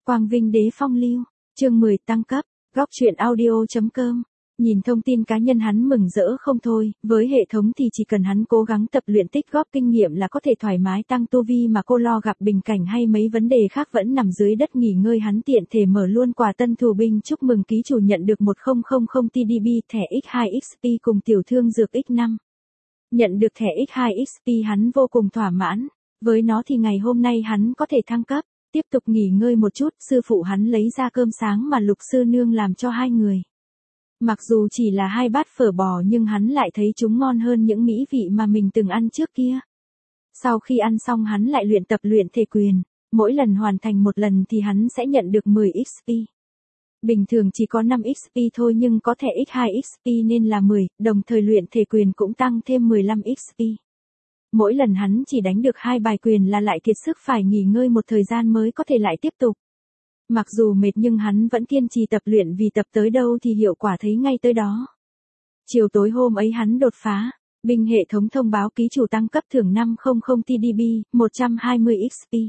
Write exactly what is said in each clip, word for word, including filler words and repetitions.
Quang Vinh Đế Phong Lưu, chương mười tăng cấp, góc truyện audio.com. Nhìn thông tin cá nhân hắn mừng rỡ không thôi, với hệ thống thì chỉ cần hắn cố gắng tập luyện tích góp kinh nghiệm là có thể thoải mái tăng tu vi mà cô lo gặp bình cảnh hay mấy vấn đề khác vẫn nằm dưới đất nghỉ ngơi. Hắn tiện thể mở luôn quà tân thủ binh chúc mừng ký chủ nhận được một nghìn tê đê bê thẻ ích hai ích pê cùng tiểu thương dược ích năm. Nhận được thẻ ích hai ích pê hắn vô cùng thỏa mãn, với nó thì ngày hôm nay hắn có thể thăng cấp. Tiếp tục nghỉ ngơi một chút, sư phụ hắn lấy ra cơm sáng mà Lục sư nương làm cho hai người. Mặc dù chỉ là hai bát phở bò nhưng hắn lại thấy chúng ngon hơn những mỹ vị mà mình từng ăn trước kia. Sau khi ăn xong hắn lại luyện tập luyện thể quyền, mỗi lần hoàn thành một lần thì hắn sẽ nhận được mười ích pê. Bình thường chỉ có năm ích pê thôi nhưng có thẻ ích hai ích pê nên là mười, đồng thời luyện thể quyền cũng tăng thêm mười lăm ích pê. Mỗi lần hắn chỉ đánh được hai bài quyền là lại kiệt sức phải nghỉ ngơi một thời gian mới có thể lại tiếp tục. Mặc dù mệt nhưng hắn vẫn kiên trì tập luyện vì tập tới đâu thì hiệu quả thấy ngay tới đó. Chiều tối hôm ấy hắn đột phá, binh hệ thống thông báo ký chủ tăng cấp thưởng năm trăm tê đê bê, một trăm hai mươi ích pê.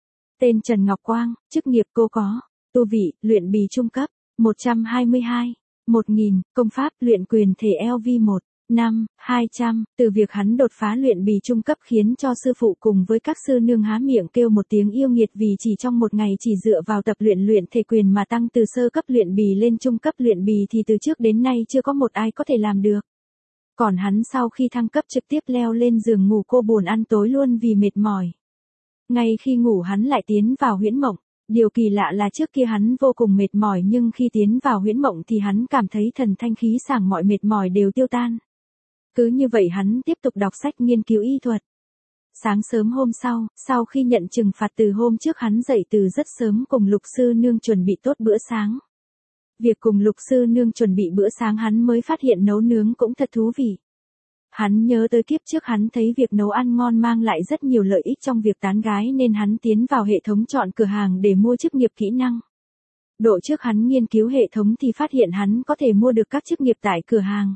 Tên Trần Ngọc Quang, chức nghiệp cô có, tu vị, luyện bì trung cấp, một trăm hai mươi hai, một nghìn, công pháp luyện quyền thể lv một. năm, hai trăm, từ việc hắn đột phá luyện bì trung cấp khiến cho sư phụ cùng với các sư nương há miệng kêu một tiếng yêu nghiệt vì chỉ trong một ngày chỉ dựa vào tập luyện luyện thể quyền mà tăng từ sơ cấp luyện bì lên trung cấp luyện bì thì từ trước đến nay chưa có một ai có thể làm được. Còn hắn sau khi thăng cấp trực tiếp leo lên giường ngủ cô buồn ăn tối luôn vì mệt mỏi. Ngay khi ngủ hắn lại tiến vào huyễn mộng. Điều kỳ lạ là trước kia hắn vô cùng mệt mỏi nhưng khi tiến vào huyễn mộng thì hắn cảm thấy thần thanh khí sảng, mọi mệt mỏi đều tiêu tan. Cứ như vậy hắn tiếp tục đọc sách nghiên cứu y thuật. Sáng sớm hôm sau, sau khi nhận trừng phạt từ hôm trước hắn dậy từ rất sớm cùng Lục sư nương chuẩn bị tốt bữa sáng. Việc cùng Lục sư nương chuẩn bị bữa sáng hắn mới phát hiện nấu nướng cũng thật thú vị. Hắn nhớ tới kiếp trước hắn thấy việc nấu ăn ngon mang lại rất nhiều lợi ích trong việc tán gái nên hắn tiến vào hệ thống chọn cửa hàng để mua chức nghiệp kỹ năng. Độ trước hắn nghiên cứu hệ thống thì phát hiện hắn có thể mua được các chức nghiệp tại cửa hàng.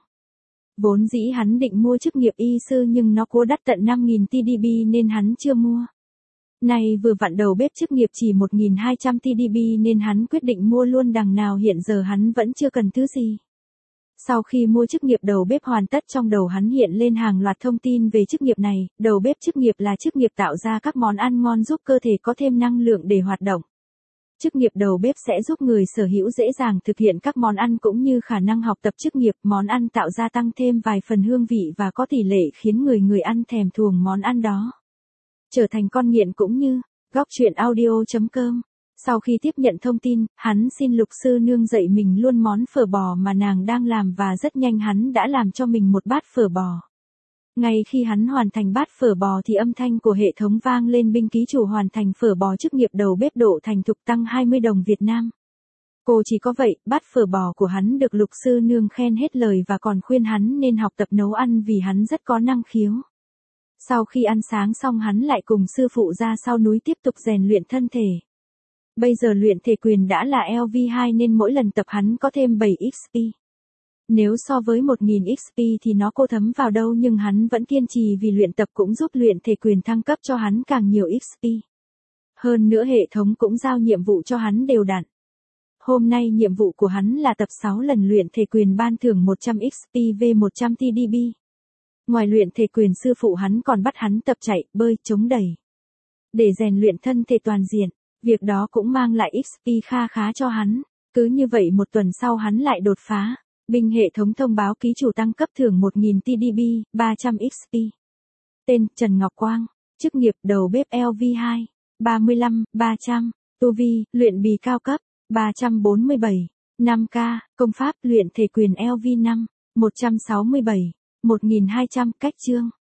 Vốn dĩ hắn định mua chức nghiệp y sư nhưng nó cố đắt tận năm nghìn tê đê bê nên hắn chưa mua. Này vừa vặn đầu bếp chức nghiệp chỉ một nghìn hai trăm tê đê bê nên hắn quyết định mua luôn, đằng nào hiện giờ hắn vẫn chưa cần thứ gì. Sau khi mua chức nghiệp đầu bếp hoàn tất trong đầu hắn hiện lên hàng loạt thông tin về chức nghiệp này. Đầu bếp chức nghiệp là chức nghiệp tạo ra các món ăn ngon giúp cơ thể có thêm năng lượng để hoạt động. Chức nghiệp đầu bếp sẽ giúp người sở hữu dễ dàng thực hiện các món ăn cũng như khả năng học tập chức nghiệp món ăn tạo ra tăng thêm vài phần hương vị và có tỷ lệ khiến người người ăn thèm thuồng món ăn đó. Trở thành con nghiện cũng như, góc truyện audio.com. Sau khi tiếp nhận thông tin, hắn xin Lục sư nương dạy mình luôn món phở bò mà nàng đang làm và rất nhanh hắn đã làm cho mình một bát phở bò. Ngay khi hắn hoàn thành bát phở bò thì âm thanh của hệ thống vang lên, binh ký chủ hoàn thành phở bò chức nghiệp đầu bếp độ thành thục tăng hai mươi đồng Việt Nam. Cô chỉ có vậy, bát phở bò của hắn được Lục sư nương khen hết lời và còn khuyên hắn nên học tập nấu ăn vì hắn rất có năng khiếu. Sau khi ăn sáng xong hắn lại cùng sư phụ ra sau núi tiếp tục rèn luyện thân thể. Bây giờ luyện thể quyền đã là lv hai nên mỗi lần tập hắn có thêm bảy ích pê. Nếu so với một nghìn ích pê thì nó cô thấm vào đâu nhưng hắn vẫn kiên trì vì luyện tập cũng giúp luyện thể quyền thăng cấp cho hắn càng nhiều ích pê. Hơn nữa hệ thống cũng giao nhiệm vụ cho hắn đều đặn. Hôm nay nhiệm vụ của hắn là tập sáu lần luyện thể quyền ban thưởng một trăm ích pê v một trăm tê đê bê. Ngoài luyện thể quyền sư phụ hắn còn bắt hắn tập chạy, bơi, chống đẩy. Để rèn luyện thân thể toàn diện, việc đó cũng mang lại ích pê kha khá cho hắn. Cứ như vậy một tuần sau hắn lại đột phá. Binh hệ thống thông báo ký chủ tăng cấp thưởng một nghìn tê đê bê, ba trăm ích pê. Tên Trần Ngọc Quang, chức nghiệp đầu bếp lv hai, ba mươi lăm, ba trăm, tu vi, luyện bì cao cấp, ba trăm bốn mươi bảy, năm k, công pháp luyện thể quyền lv năm, một trăm sáu mươi bảy, một nghìn hai trăm, cách chương.